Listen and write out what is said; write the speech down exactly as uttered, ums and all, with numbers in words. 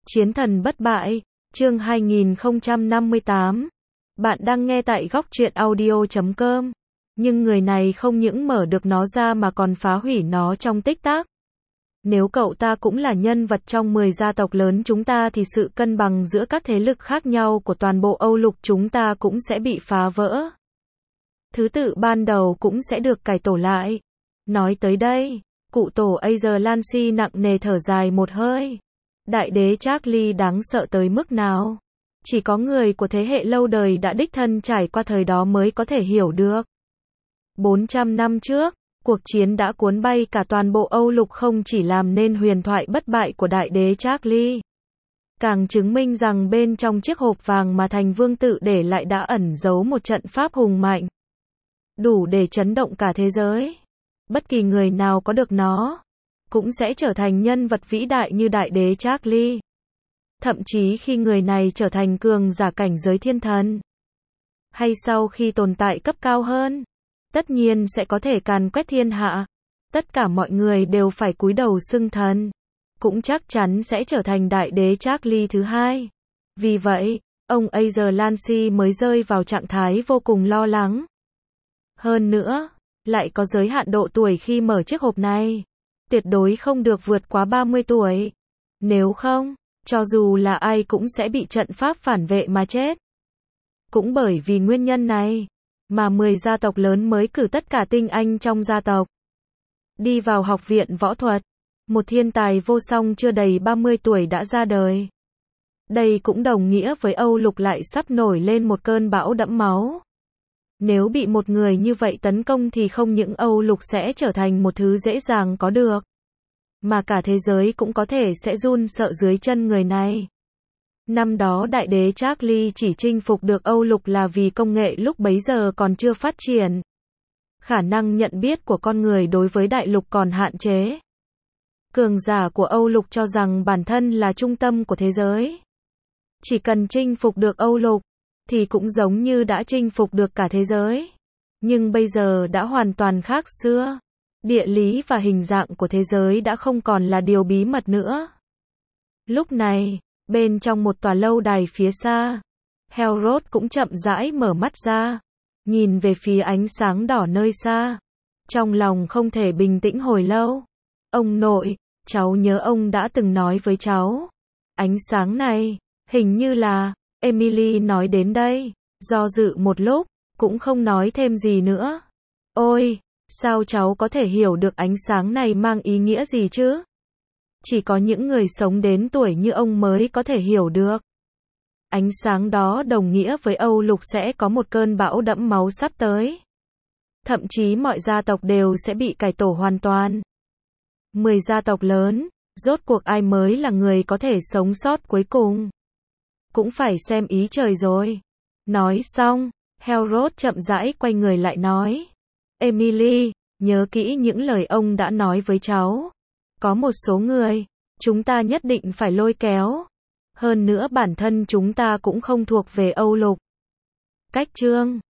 Chiến thần bất bại, chương hai nghìn không trăm năm mươi tám. Bạn đang nghe tại góc truyện audio chấm com. Nhưng người này không những mở được nó ra mà còn phá hủy nó trong tích tắc. Nếu cậu ta cũng là nhân vật trong mười gia tộc lớn chúng ta thì sự cân bằng giữa các thế lực khác nhau của toàn bộ Âu Lục chúng ta cũng sẽ bị phá vỡ. Thứ tự ban đầu cũng sẽ được cải tổ lại. Nói tới đây, cụ tổ Azer Lancy nặng nề thở dài một hơi. Đại đế Charlie đáng sợ tới mức nào? Chỉ có người của thế hệ lâu đời đã đích thân trải qua thời đó mới có thể hiểu được. bốn trăm năm trước, cuộc chiến đã cuốn bay cả toàn bộ Âu Lục không chỉ làm nên huyền thoại bất bại của đại đế Charlie. Càng chứng minh rằng bên trong chiếc hộp vàng mà thành vương tự để lại đã ẩn giấu một trận pháp hùng mạnh. Đủ để chấn động cả thế giới. Bất kỳ người nào có được nó cũng sẽ trở thành nhân vật vĩ đại như đại đế Charlie. Thậm chí khi người này trở thành cường giả cảnh giới thiên thần, hay sau khi tồn tại cấp cao hơn, tất nhiên sẽ có thể càn quét thiên hạ. Tất cả mọi người đều phải cúi đầu xưng thần, cũng chắc chắn sẽ trở thành đại đế Charlie thứ hai. Vì vậy, ông Azer Lancy mới rơi vào trạng thái vô cùng lo lắng. Hơn nữa, lại có giới hạn độ tuổi khi mở chiếc hộp này. Tuyệt đối không được vượt quá ba mươi tuổi. Nếu không, cho dù là ai cũng sẽ bị trận pháp phản vệ mà chết. Cũng bởi vì nguyên nhân này, mà mười gia tộc lớn mới cử tất cả tinh anh trong gia tộc đi vào học viện võ thuật. Một thiên tài vô song chưa đầy ba mươi tuổi đã ra đời. Đây cũng đồng nghĩa với Âu Lục lại sắp nổi lên một cơn bão đẫm máu. Nếu bị một người như vậy tấn công thì không những Âu Lục sẽ trở thành một thứ dễ dàng có được, mà cả thế giới cũng có thể sẽ run sợ dưới chân người này. Năm đó đại đế Charlie chỉ chinh phục được Âu Lục là vì công nghệ lúc bấy giờ còn chưa phát triển. Khả năng nhận biết của con người đối với đại lục còn hạn chế. Cường giả của Âu Lục cho rằng bản thân là trung tâm của thế giới. Chỉ cần chinh phục được Âu Lục thì cũng giống như đã chinh phục được cả thế giới. Nhưng bây giờ đã hoàn toàn khác xưa. Địa lý và hình dạng của thế giới đã không còn là điều bí mật nữa. Lúc này, bên trong một tòa lâu đài phía xa, Helrod cũng chậm rãi mở mắt ra, nhìn về phía ánh sáng đỏ nơi xa. Trong lòng không thể bình tĩnh hồi lâu. Ông nội, cháu nhớ ông đã từng nói với cháu. Ánh sáng này, hình như là... Emily nói đến đây, do dự một lúc, cũng không nói thêm gì nữa. Ôi, sao cháu có thể hiểu được ánh sáng này mang ý nghĩa gì chứ? Chỉ có những người sống đến tuổi như ông mới có thể hiểu được. Ánh sáng đó đồng nghĩa với Âu Lục sẽ có một cơn bão đẫm máu sắp tới. Thậm chí mọi gia tộc đều sẽ bị cải tổ hoàn toàn. Mười gia tộc lớn, rốt cuộc ai mới là người có thể sống sót cuối cùng? Cũng phải xem ý trời rồi. Nói xong, Helrod chậm rãi quay người lại nói. Emily, nhớ kỹ những lời ông đã nói với cháu. Có một số người, chúng ta nhất định phải lôi kéo. Hơn nữa bản thân chúng ta cũng không thuộc về Âu Lục. Cách chương